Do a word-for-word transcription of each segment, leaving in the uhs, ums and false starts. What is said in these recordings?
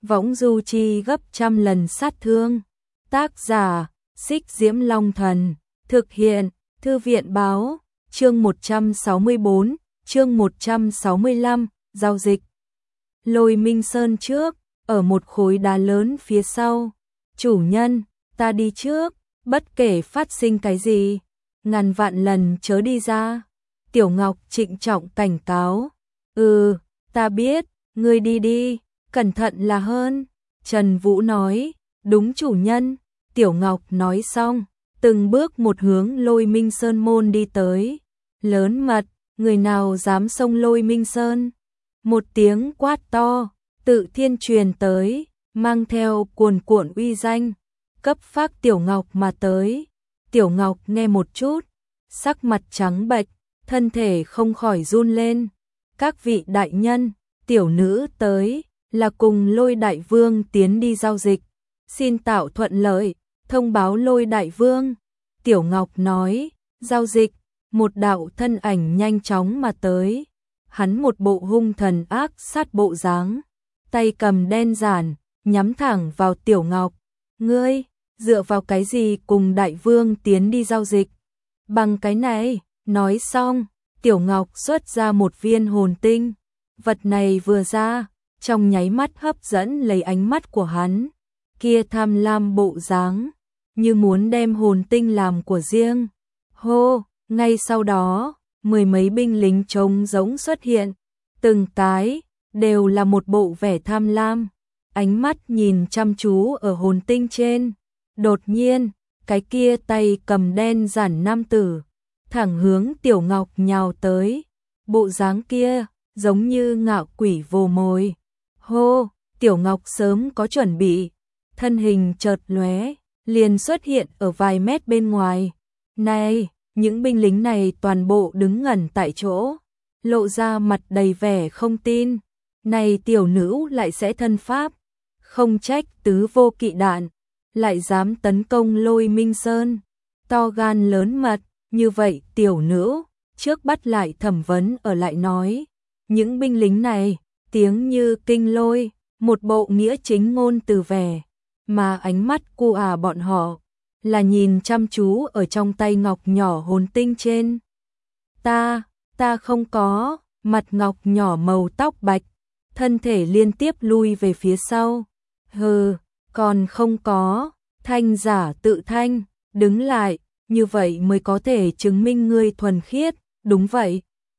võng du chi gấp trăm lần sát thương. Tác giả, Xích Diễm Long Thần, thực hiện, Thư viện Báo, chương một trăm sáu mươi bốn, chương một trăm sáu mươi lăm, giao dịch. Lôi Minh Sơn trước, ở một khối đá lớn phía sau. Chủ nhân, ta đi trước, bất kể phát sinh cái gì, ngàn vạn lần chớ đi ra. Tiểu Ngọc trịnh trọng cảnh cáo. Ừ, ta biết, ngươi đi đi, cẩn thận là hơn. Trần Vũ nói, đúng chủ nhân. Tiểu Ngọc nói xong, từng bước một hướng Lôi Minh Sơn môn đi tới. Lớn mật, người nào dám xông Lôi Minh Sơn? Một tiếng quát to, tự thiên truyền tới, mang theo cuồn cuộn uy danh, cấp phát Tiểu Ngọc mà tới. Tiểu Ngọc nghe một chút, sắc mặt trắng bệch, thân thể không khỏi run lên. Các vị đại nhân, tiểu nữ tới, là cùng Lôi Đại Vương tiến đi giao dịch. Xin tạo thuận lợi, thông báo Lôi Đại Vương. Tiểu Ngọc nói, giao dịch, một đạo thân ảnh nhanh chóng mà tới. Hắn một bộ hung thần ác sát bộ dáng, tay cầm đen giản, nhắm thẳng vào Tiểu Ngọc. Ngươi, dựa vào cái gì cùng Đại Vương tiến đi giao dịch? Bằng cái này, nói xong, Tiểu Ngọc xuất ra một viên hồn tinh. Vật này vừa ra, trong nháy mắt hấp dẫn lấy ánh mắt của hắn. Kia tham lam bộ dáng, như muốn đem hồn tinh làm của riêng. Hô, ngay sau đó, mười mấy binh lính trống rỗng xuất hiện. Từng cái, đều là một bộ vẻ tham lam. Ánh mắt nhìn chăm chú ở hồn tinh trên. Đột nhiên, cái kia tay cầm đen giản nam tử, thẳng hướng Tiểu Ngọc nhào tới. Bộ dáng kia, giống như ngạo quỷ vồ mồi. Hô, Tiểu Ngọc sớm có chuẩn bị. Thân hình chợt lóe, liền xuất hiện ở vài mét bên ngoài. Này, những binh lính này toàn bộ đứng ngẩn tại chỗ, lộ ra mặt đầy vẻ không tin. Này tiểu nữ lại sẽ thân pháp, không trách tứ vô kỵ đạn, lại dám tấn công Lôi Minh Sơn. To gan lớn mật, như vậy tiểu nữ, trước bắt lại thẩm vấn ở lại nói. Những binh lính này, tiếng như kinh lôi, một bộ nghĩa chính ngôn từ vẻ, mà ánh mắt cu à bọn họ, là nhìn chăm chú ở trong tay ngọc nhỏ hồn tinh trên. Ta, ta không có, mặt ngọc nhỏ màu tóc bạch, thân thể liên tiếp lui về phía sau. Hừ, còn không có, thanh giả tự thanh, đứng lại, như vậy mới có thể chứng minh ngươi thuần khiết, đúng vậy.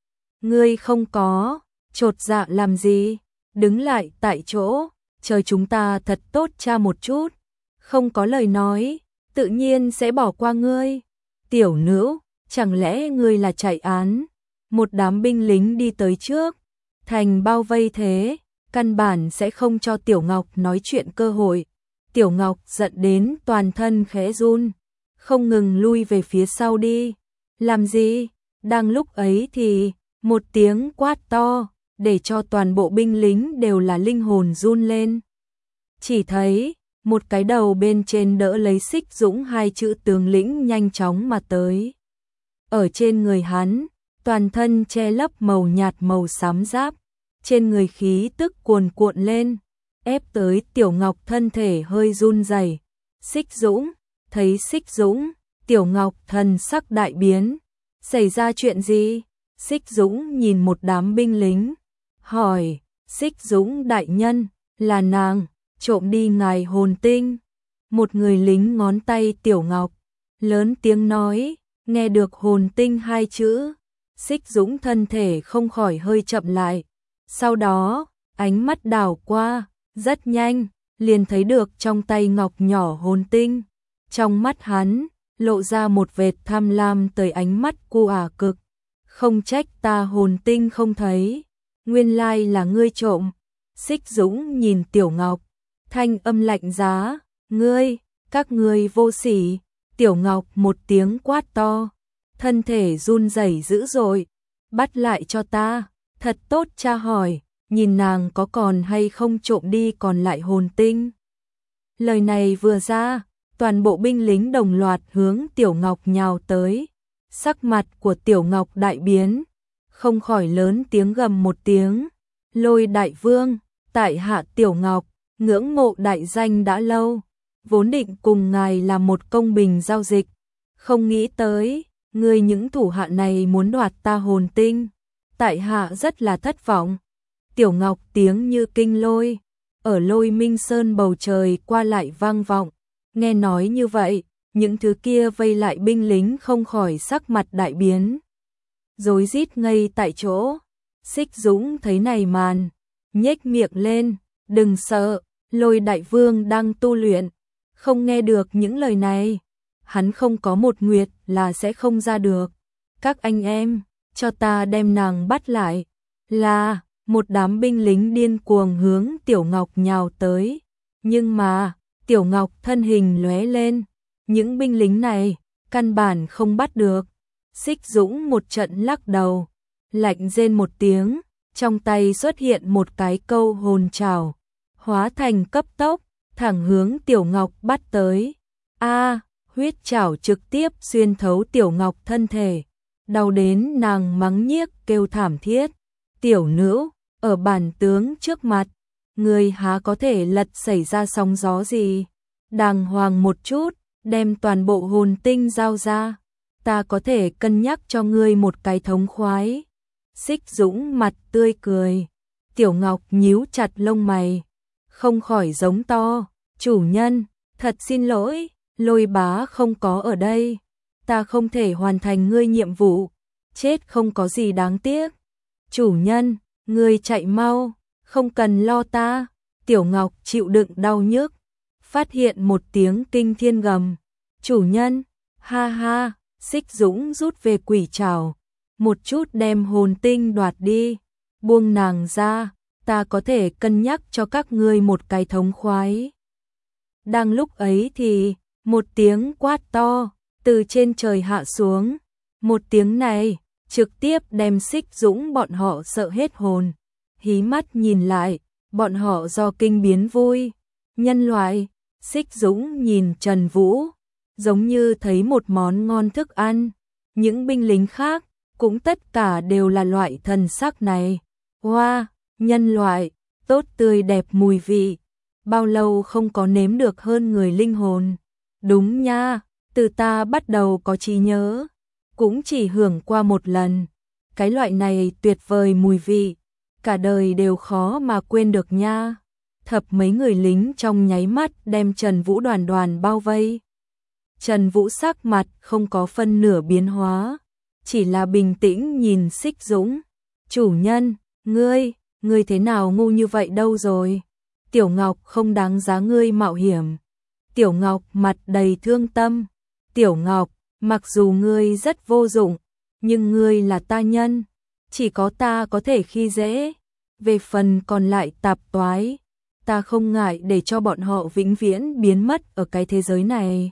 Ngươi không có, chột dạ làm gì, đứng lại tại chỗ, chờ chúng ta thật tốt tra một chút, không có lời nói, tự nhiên sẽ bỏ qua ngươi. Tiểu nữ, chẳng lẽ ngươi là chạy án? Một đám binh lính đi tới trước, thành bao vây thế, căn bản sẽ không cho Tiểu Ngọc nói chuyện cơ hội. Tiểu Ngọc giận đến toàn thân khẽ run, không ngừng lui về phía sau đi. Làm gì? Đang lúc ấy thì, một tiếng quát to, để cho toàn bộ binh lính đều là linh hồn run lên. Chỉ thấy, một cái đầu bên trên đỡ lấy Xích Dũng hai chữ tướng lĩnh nhanh chóng mà tới. Ở trên người hắn, toàn thân che lấp màu nhạt màu xám giáp, trên người khí tức cuồn cuộn lên, ép tới Tiểu Ngọc thân thể hơi run rẩy. Xích Dũng, thấy Xích Dũng, Tiểu Ngọc thần sắc đại biến. Xảy ra chuyện gì? Xích Dũng nhìn một đám binh lính, hỏi, Xích Dũng đại nhân, là nàng trộm đi ngài hồn tinh. Một người lính ngón tay Tiểu Ngọc, lớn tiếng nói, nghe được hồn tinh hai chữ, Xích Dũng thân thể không khỏi hơi chậm lại. Sau đó, ánh mắt đảo qua, rất nhanh, liền thấy được trong tay ngọc nhỏ hồn tinh. Trong mắt hắn, lộ ra một vệt tham lam tới ánh mắt cu ả cực. Không trách ta hồn tinh không thấy, nguyên lai là ngươi trộm. Xích Dũng nhìn Tiểu Ngọc, thanh âm lạnh giá, ngươi, các ngươi vô sỉ. Tiểu Ngọc một tiếng quát to, thân thể run rẩy dữ dội, bắt lại cho ta, thật tốt tra hỏi, nhìn nàng có còn hay không trộm đi còn lại hồn tinh. Lời này vừa ra, toàn bộ binh lính đồng loạt hướng Tiểu Ngọc nhào tới. Sắc mặt của Tiểu Ngọc đại biến, không khỏi lớn tiếng gầm một tiếng. Lôi Đại Vương, tại hạ Tiểu Ngọc, ngưỡng mộ đại danh đã lâu, vốn định cùng ngài làm một công bình giao dịch, không nghĩ tới, người những thủ hạ này muốn đoạt ta hồn tinh, tại hạ rất là thất vọng. Tiểu Ngọc tiếng như kinh lôi, ở Lôi Minh Sơn bầu trời qua lại vang vọng, nghe nói như vậy, những thứ kia vây lại binh lính không khỏi sắc mặt đại biến, rối rít ngây tại chỗ. Xích Dũng thấy này màn, nhếch miệng lên, đừng sợ, Lôi đại vương đang tu luyện, không nghe được những lời này, hắn không có một nguyệt là sẽ không ra được. Các anh em, cho ta đem nàng bắt lại. Là, một đám binh lính điên cuồng hướng Tiểu Ngọc nhào tới, nhưng mà, Tiểu Ngọc thân hình lóe lên, những binh lính này, căn bản không bắt được. Xích Dũng một trận lắc đầu, lạnh rên một tiếng, trong tay xuất hiện một cái câu hồn trảo, hóa thành cấp tốc, thẳng hướng Tiểu Ngọc bắt tới. A, huyết trảo trực tiếp xuyên thấu Tiểu Ngọc thân thể, đau đến nàng mắng nhiếc kêu thảm thiết. Tiểu nữ, ở bản tướng trước mặt, người há có thể lật xảy ra sóng gió gì? Đàng hoàng một chút, đem toàn bộ hồn tinh giao ra, ta có thể cân nhắc cho ngươi một cái thống khoái. Xích Dũng mặt tươi cười, Tiểu Ngọc nhíu chặt lông mày, không khỏi giống to, chủ nhân, thật xin lỗi, Lôi bá không có ở đây, ta không thể hoàn thành ngươi nhiệm vụ, chết không có gì đáng tiếc. Chủ nhân, ngươi chạy mau, không cần lo ta. Tiểu Ngọc chịu đựng đau nhức, phát hiện một tiếng kinh thiên gầm. Chủ nhân, ha ha, Xích Dũng rút về quỷ trảo, một chút đem hồn tinh đoạt đi, buông nàng ra, ta có thể cân nhắc cho các ngươi một cái thống khoái. Đang lúc ấy thì, một tiếng quát to, từ trên trời hạ xuống, một tiếng này, trực tiếp đem Xích Dũng bọn họ sợ hết hồn, hí mắt nhìn lại, bọn họ do kinh biến vui. Nhân loại, Xích Dũng nhìn Trần Vũ, giống như thấy một món ngon thức ăn, những binh lính khác, cũng tất cả đều là loại thần sắc này. Hoa, nhân loại, tốt tươi đẹp mùi vị, bao lâu không có nếm được hơn người linh hồn. Đúng nha, từ ta bắt đầu có trí nhớ, cũng chỉ hưởng qua một lần, cái loại này tuyệt vời mùi vị, cả đời đều khó mà quên được nha. Thập mấy người lính trong nháy mắt đem Trần Vũ đoàn đoàn bao vây. Trần Vũ sắc mặt không có phân nửa biến hóa, chỉ là bình tĩnh nhìn Xích Dũng. Chủ nhân, ngươi, ngươi thế nào ngu như vậy đâu rồi? Tiểu Ngọc không đáng giá ngươi mạo hiểm. Tiểu Ngọc mặt đầy thương tâm. Tiểu Ngọc, mặc dù ngươi rất vô dụng, nhưng ngươi là ta nhân, chỉ có ta có thể khi dễ. Về phần còn lại tạp toái, ta không ngại để cho bọn họ vĩnh viễn biến mất ở cái thế giới này.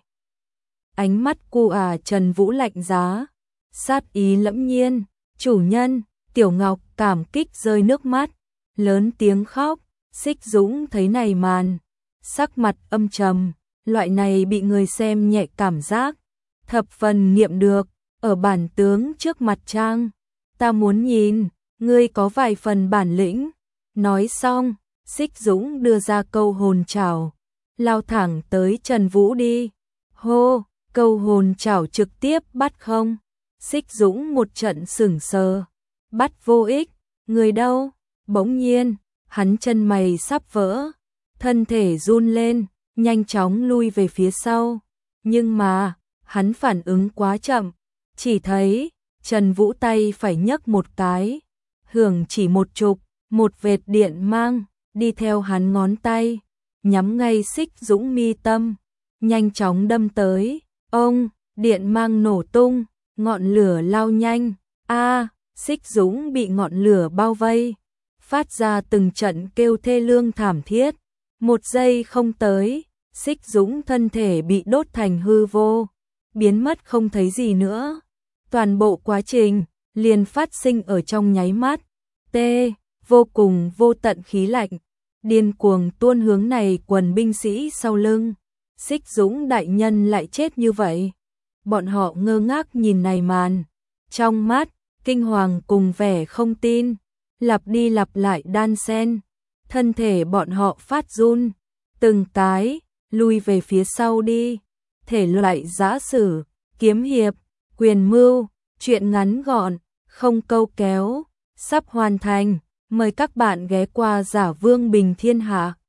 Ánh mắt cu à Trần Vũ lạnh giá, sát ý lẫm nhiên. Chủ nhân, Tiểu Ngọc cảm kích rơi nước mắt, lớn tiếng khóc. Xích Dũng thấy này màn, sắc mặt âm trầm, loại này bị người xem nhẹ cảm giác, thập phần nghiệm được, ở bản tướng trước mặt trang, ta muốn nhìn, ngươi có vài phần bản lĩnh. Nói xong, Xích Dũng đưa ra câu hồn trảo, lao thẳng tới Trần Vũ đi. Hô, câu hồn trảo trực tiếp bắt không. Xích Dũng một trận sửng sờ, bắt vô ích, người đâu? Bỗng nhiên, hắn chân mày sắp vỡ, thân thể run lên, nhanh chóng lui về phía sau. Nhưng mà, hắn phản ứng quá chậm, chỉ thấy Trần Vũ tay phải nhấc một cái, hưởng chỉ một chục, một vệt điện mang, đi theo hắn ngón tay, nhắm ngay Xích Dũng mi tâm, nhanh chóng đâm tới. Ông, điện mang nổ tung, ngọn lửa lao nhanh. A, Xích Dũng bị ngọn lửa bao vây, phát ra từng trận kêu thê lương thảm thiết. Một giây không tới, Xích Dũng thân thể bị đốt thành hư vô, biến mất không thấy gì nữa. Toàn bộ quá trình liền phát sinh ở trong nháy mắt. T, vô cùng vô tận khí lạnh, điên cuồng tuôn hướng này quần binh sĩ sau lưng. Xích Dũng đại nhân lại chết như vậy. Bọn họ ngơ ngác nhìn này màn, trong mắt kinh hoàng cùng vẻ không tin, lặp đi lặp lại đan xen, thân thể bọn họ phát run. từng cái, lui về phía sau đi. Thể loại giã sử, kiếm hiệp, quyền mưu, truyện ngắn gọn, không câu kéo, sắp hoàn thành. Mời các bạn ghé qua Giả Vương Bình Thiên Hạ.